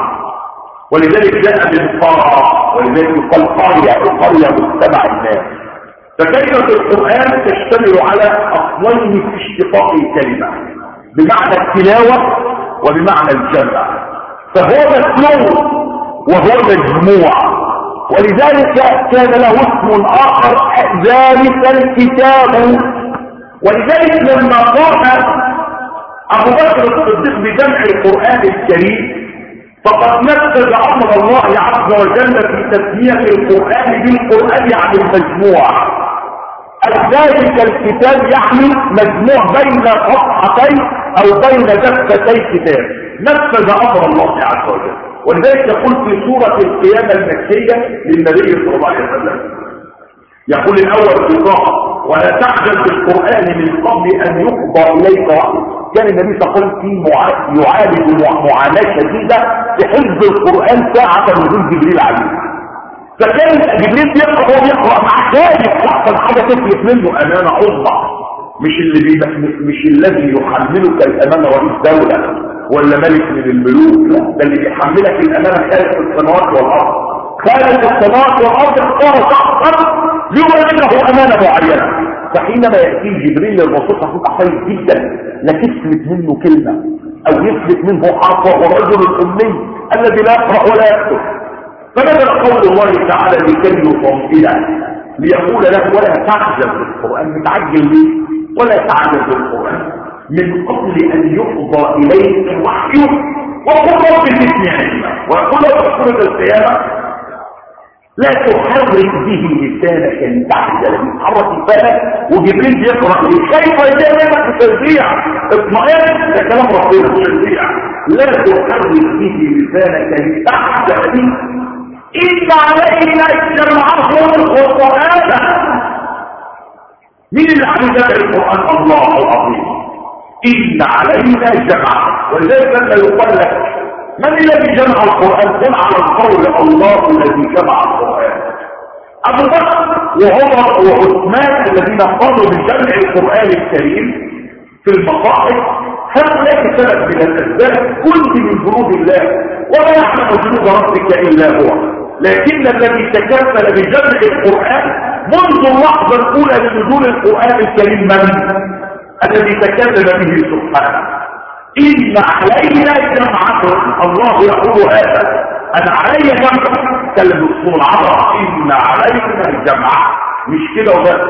ولذلك جاء بالقراءة، ولذلك يقال قرية، القرية مجتمع الناس. فكلمة القرآن تشتمل على أصلين في اشتقاق الكلمة بمعنى التلاوة وبمعنى الجمع، فهو مجموع وهو مجموع، ولذلك كان له اسم آخر ذلك الكتاب. ولذلك لما قام أبو بكر الصديق بجمع القرآن الكريم فقد نفذ أمر الله عز وجل في تسمية القرآن بالقرآن يعني المجموع. ذلك الكتاب يعني مجموع بين صفحتين أو بين دفتي كتاب، نفذ أمر الله عز وجل. ولذلك يقول في سورة القيامة المكية للنبي صلى الله عليه وسلم، يقول الأول في طه ولا تعجل بالقرآن من قبل أن يقضى إليك وحيه. كان النبي صلى الله عليه وسلم يعالج معاناة شديدة في حفظ القرآن ساعة نزول جبريل عليه، فكان جبريل بيقرأ وهو بيقرأ مع ذلك أحسن حاجة تفلت منه أمانة عظمى، مش اللي بي... مش الذي يحملك الأمانة رئيس دولة ولا ملك من الملوك، لا، ده اللي بيحملك الأمانة خالق السماوات والأرض. خالق السماوات والأرض اختار شخصا يبلغه أمانة معينة، فحينما يأتي جبريل للرسول صلى الله عليه وسلم جدا لا تفلت منه كلمة أو يفلت منه حرف، وهو الرجل الأمي الذي لا يقرأ ولا يكتب. فنزل قول الله تعالى لكي يطمئن ليقول له ولا تعجل بالقرآن. متعجل ليه؟ ولا تعجل بالقرآن من قبل أن يقضى إليك وحيه وقل رب زدني علما. ويقول له في سورة القيامة لا تحرك به لسانك لتعجل به. حرك لسانك وجبريل يقرأ لي كيف يجب تشجيع اطمئن، ده كلام ربنا تشجيع. لا تحرك به لسانك لتعجل به إن علينا الجمعه والقرآن. مين اللي عليه جمع القرآن؟ الله العظيم. إن علينا الجمعه. ولذلك لما يقول لك من الذي جمع القرآن؟ قل على القول الله الذي جمع القرآن. أبو بكر وعمر وعثمان الذين قاموا بجمع القرآن الكريم في المصاحف، هؤلاء سبب من الأسباب كل من جنود الله، ولا يعلم جنود ربك إلا هو. لكن الذي تكفل بجمع القرآن منذ اللحظة الأولى لنزول القرآن الكريم من؟ الذي تكلم به سبحانه. إن علينا جمعته، الله يقول هذا، أنا علي جمعه، تكلم بأصول العرب، إن علينا الجمع، مش كده وبس،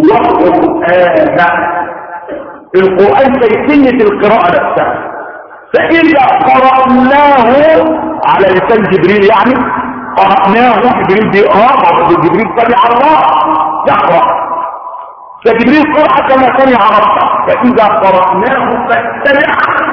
والقرآن. القرآن كيفية القراءة نفسها، فإذا قرأناه على لسان جبريل، يعني قرأناه جبريل بيقرأ، جبريل سمع الله يقرأ، فجبريل قرأ كما سمع ربه، فإذا قرأناه فاتبع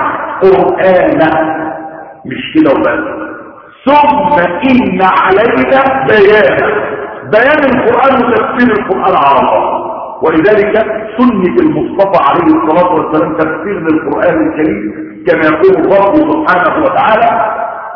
قرآنا، مش كده وبس. ثم إن علينا بيان بيان القرآن وتفسير القرآن على الله. ولذلك سنة المصطفى عليه الصلاة والسلام تفسير للقرآن الكريم كما يقول الله سبحانه وتعالى: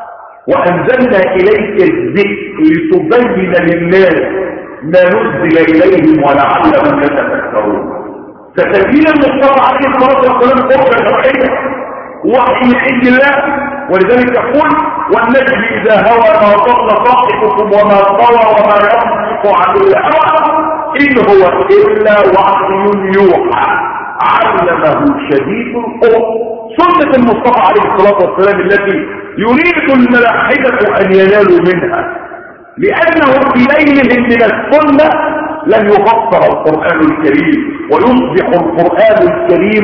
وأنزلنا إليك الذكر لتبين للناس ما نزل إليهم ولعلهم يتفكرون. فتبين المصطفى عليه الصلاة والسلام قرآن شرعية وحي من عند الله. ولذلك يقول: والنجم إذا هوى ما ضل صاحبكم وما طوى وما ينطق عن الهوى إن هو إلا وحي يوحى علمه شديد القوى. سنة المصطفى عليه الصلاة والسلام التي يريد الملاحدة أن ينالوا منها، لأنه في ليلهم من السنة لن يفسر القرآن الكريم ويصبح القرآن الكريم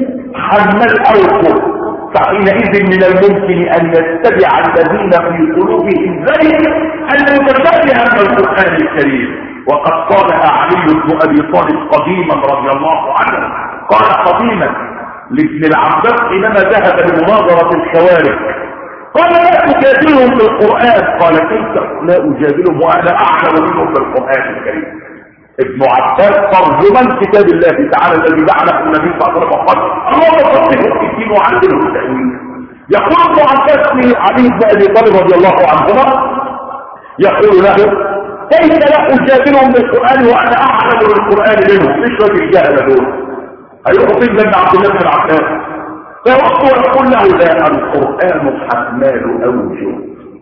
حمل الأوفر. فحينئذ من الممكن أن يتبع الذين في قلوبهم زيغ المتشابه من القرآن الكريم. وقد قالها علي بن أبي طالب قديما رضي الله عنه، قال قديما لابن العباس حينما ذهب لمناظرة الخوارج، قال: لا تجادلهم في القرآن. قال: كيف لا أجادلهم وأنا أعلم منهم في القرآن الكريم؟ ابن عباس ترجمان كتاب الله تعالى الذي لعنه النبي صلى الله عليه وسلم وقال: اللهم فقهه في الدين وعلمه التأويل. يقول ابن عباس علي بن أبي طالب رضي الله عنهما، يقول له: كيف لا أجادلهم بالقرآن وأنا أعلم بالقرآن منهم؟ مش راجل الجهل دول هيروحوا فين زي عبد الله بن عباس؟ فيرد ويقول له: لا، القرآن حمال أوجه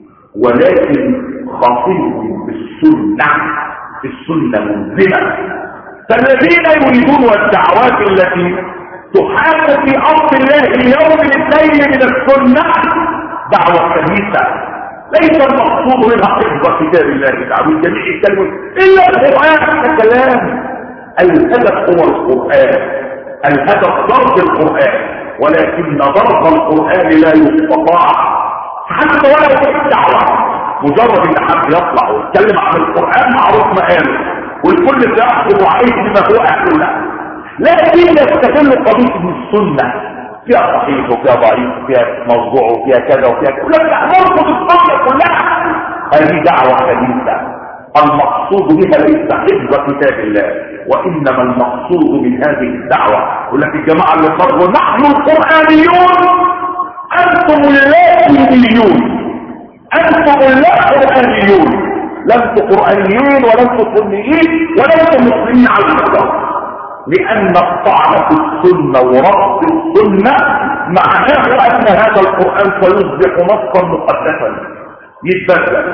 ولكن خطير بالسنة، السنة ملزمة. فالذين يريدون الدعوات التي تحاكم في أرض الله اليوم الاثنين من السنة دعوة كنيسة، ليس المقصود منها حفظ كتاب الله تعالى والجميع يتكلمون إلا القرآن ككلام. الهدف هو القرآن، الهدف ضرب القرآن، ولكن ضرب القرآن لا يستطاع حتى ولا في الدعوة. مجرد ان حد يطلع ويتكلم عن القرآن معروف مقامه والكل سيحكم عليه بما هو اهله له، لكن يستغل قضية من السنة فيها صحيح وفيها ضعيف وفيها موضوع وفيها كذا وفيها كذا، ولكن نرفض السنة كلها. هذه دعوة حديثة المقصود بها ليس حفظ كتاب الله، وانما المقصود من هذه الدعوة ولكن الجماعة اللي قالوا نحن القرآنيون انتم اللاتينيون، انتم لا قرآنيون، لستم قرآنيين ولستم سنيين ولستم مسلمين على الحضر. لان الطعن في السنة ورفض السنة معناه ان هذا القرآن سيصبح نصا مقدسا يتبدل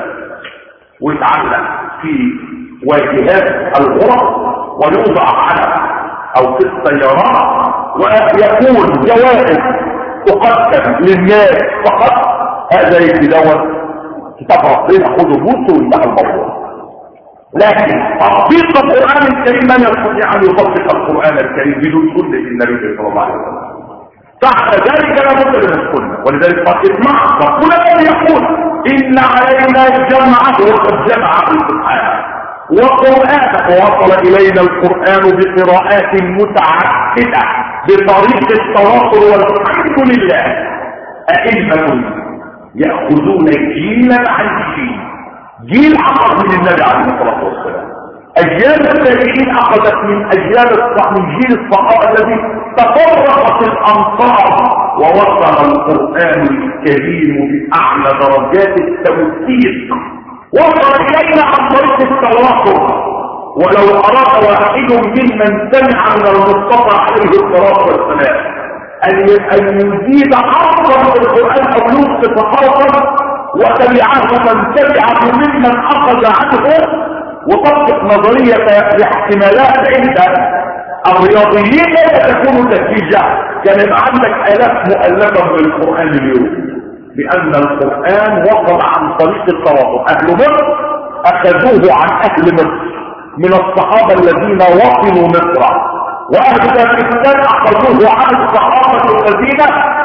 ويتعلق في واجهات الغرف ويوضع على او في السيارات ويكون جوائز تقدم للناس فقط. هذا يتدون كتاب ربنا خذوا بوسه وانتهى الموضوع. لكن تطبيق القرآن الكريم من يستطيع ان يطبق القرآن الكريم بدون سنة النبي صلى الله عليه وسلم؟ تحت ذلك لا بد من السنة. ولذلك قد اسمع ربنا الذي يقول ان علينا جمعه وقد جمعه سبحانه وقرآنه ووصل الينا القرآن بقراءات متعددة بطريق التواصل والحمد لله. أئمة يأخذون جيلا عن جيل، جيل أخذ من النبي عليه الصلاة والسلام، أجيال التابعين أخذت من أجيال من جيل الصحابة الذي تفرقت الامطار ووصل القرآن الكريم بأعلى درجات التوثيق، وصل إلينا عن طريق التواصل. ولو أراد واحد ممن سمع من المصطفى عليه الصلاة والسلام أن يزيد حرفا في القرآن أو ينقص حرفا وتبعه من تبعه ممن أخذ عنه وطبق نظرية الاحتمالات عند الرياضيين لا تكون نتيجة. كان يبقى عندك آلاف مؤلفة من القرآن اليوم، لأن القرآن وصل عن طريق التواصل. أهل مصر أخذوه عن أهل مصر من الصحابة الذين وصلوا مصر، وأهل باكستان أخذوه عن الصحابة الذين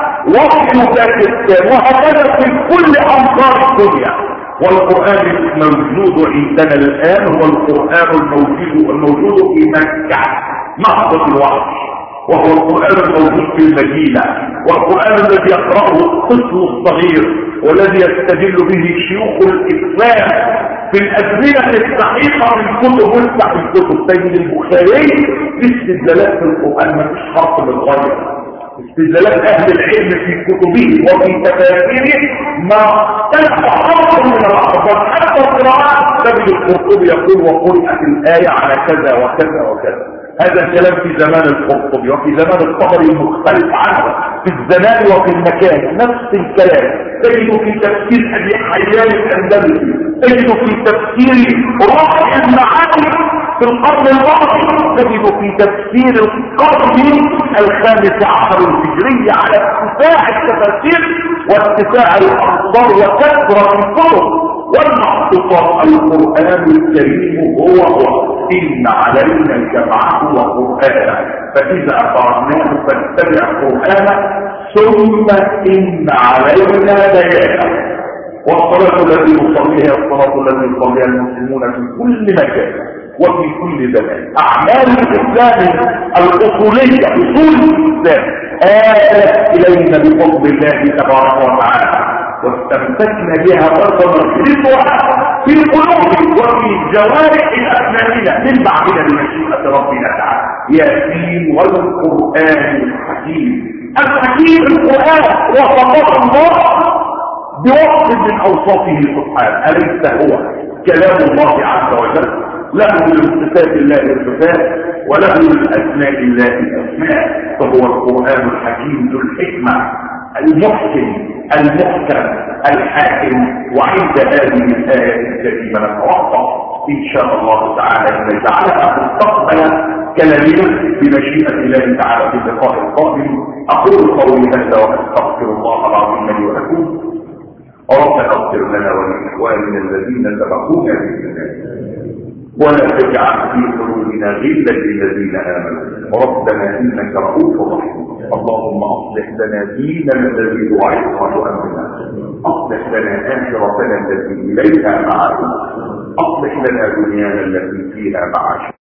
وصلوا باكستان، وهكذا في كل أمصار الدنيا. والقرآن الموجود عندنا الآن هو القرآن الموجود الموجود في مكة محضة الوحي، وهو القرآن الموجود في المدينة، والقرآن الذي يقرأه الطفل الصغير والذي يستدل به شيوخ الإسلام في الأزمنة الصحيحة من كتب وسع الكتب. تجد البخاري باستدلالات في القرآن ما فيش حرف بالغير، استدلالات أهل العلم في كتبه وفي تفاسيره ما تلقى حرف من الأحضان. حتى القراءات تجد القرطبي يقول وقرأت الآية على كذا وكذا وكذا. هذا الكلام في زمان القرطبي، وفي زمان الطبري المختلف عنه في الزمان وفي المكان نفس الكلام. تجد في تفسير أبي حيان الأندلسي، تجد في تفسير رفع المعاني في القرن الماضي، تجد في تفسير القرن الخامس عشر الهجري على اتساع التفاسير واتساع الأمصار وكثرة الطرق. والمختصر القرآن الكريم هو هو إن علينا جمعه وقرآنه، فإذا قرأناه فاتبع قرآنه ثم إن علينا بيانه. والصلاة التي نصليها الصلاة التي يصليها المسلمون في كل مكان وفي كل زمان. أعمال الإسلام الأصولية أصول الإسلام آلت إلينا بفضل الله تبارك وتعالى، واستمسكنا بها وسنخلصها في قلوب وفي جوارح أبنائنا من بعدنا بمشيئة ربنا تعالى. ياسين والقرآن الحكيم. الحكيم القرآن وصفه الله بوصف من أوصافه سبحانه. أليس هو كلام الله عز وجل؟ له من صفات الله الصفات وله من أسماء الله الأسماء، فهو القرآن الحكيم ذو الحكمة المحكم المحكم الحاكم. وعند هذه الآية الكريمة نتوقف إن شاء الله تعالى أن نجعلها مستقبل كلامنا بمشيئة الله تعالى في اللقاء القادم. أقول قولي هذا وأستغفر الله العظيم لي ولكم. ربنا اغفر لنا ولإخواننا الذين سبقونا بالإيمان ولا تجعل في قلوبنا غلا للذين آمنوا ربنا إنك رؤوف رحيم. اللهم أصلح لنا ديننا الذي هو عصمة أمرنا، أصلح لنا آخرتنا التي إليها معادنا، أصلح لنا دنيانا التي فيها معاشنا.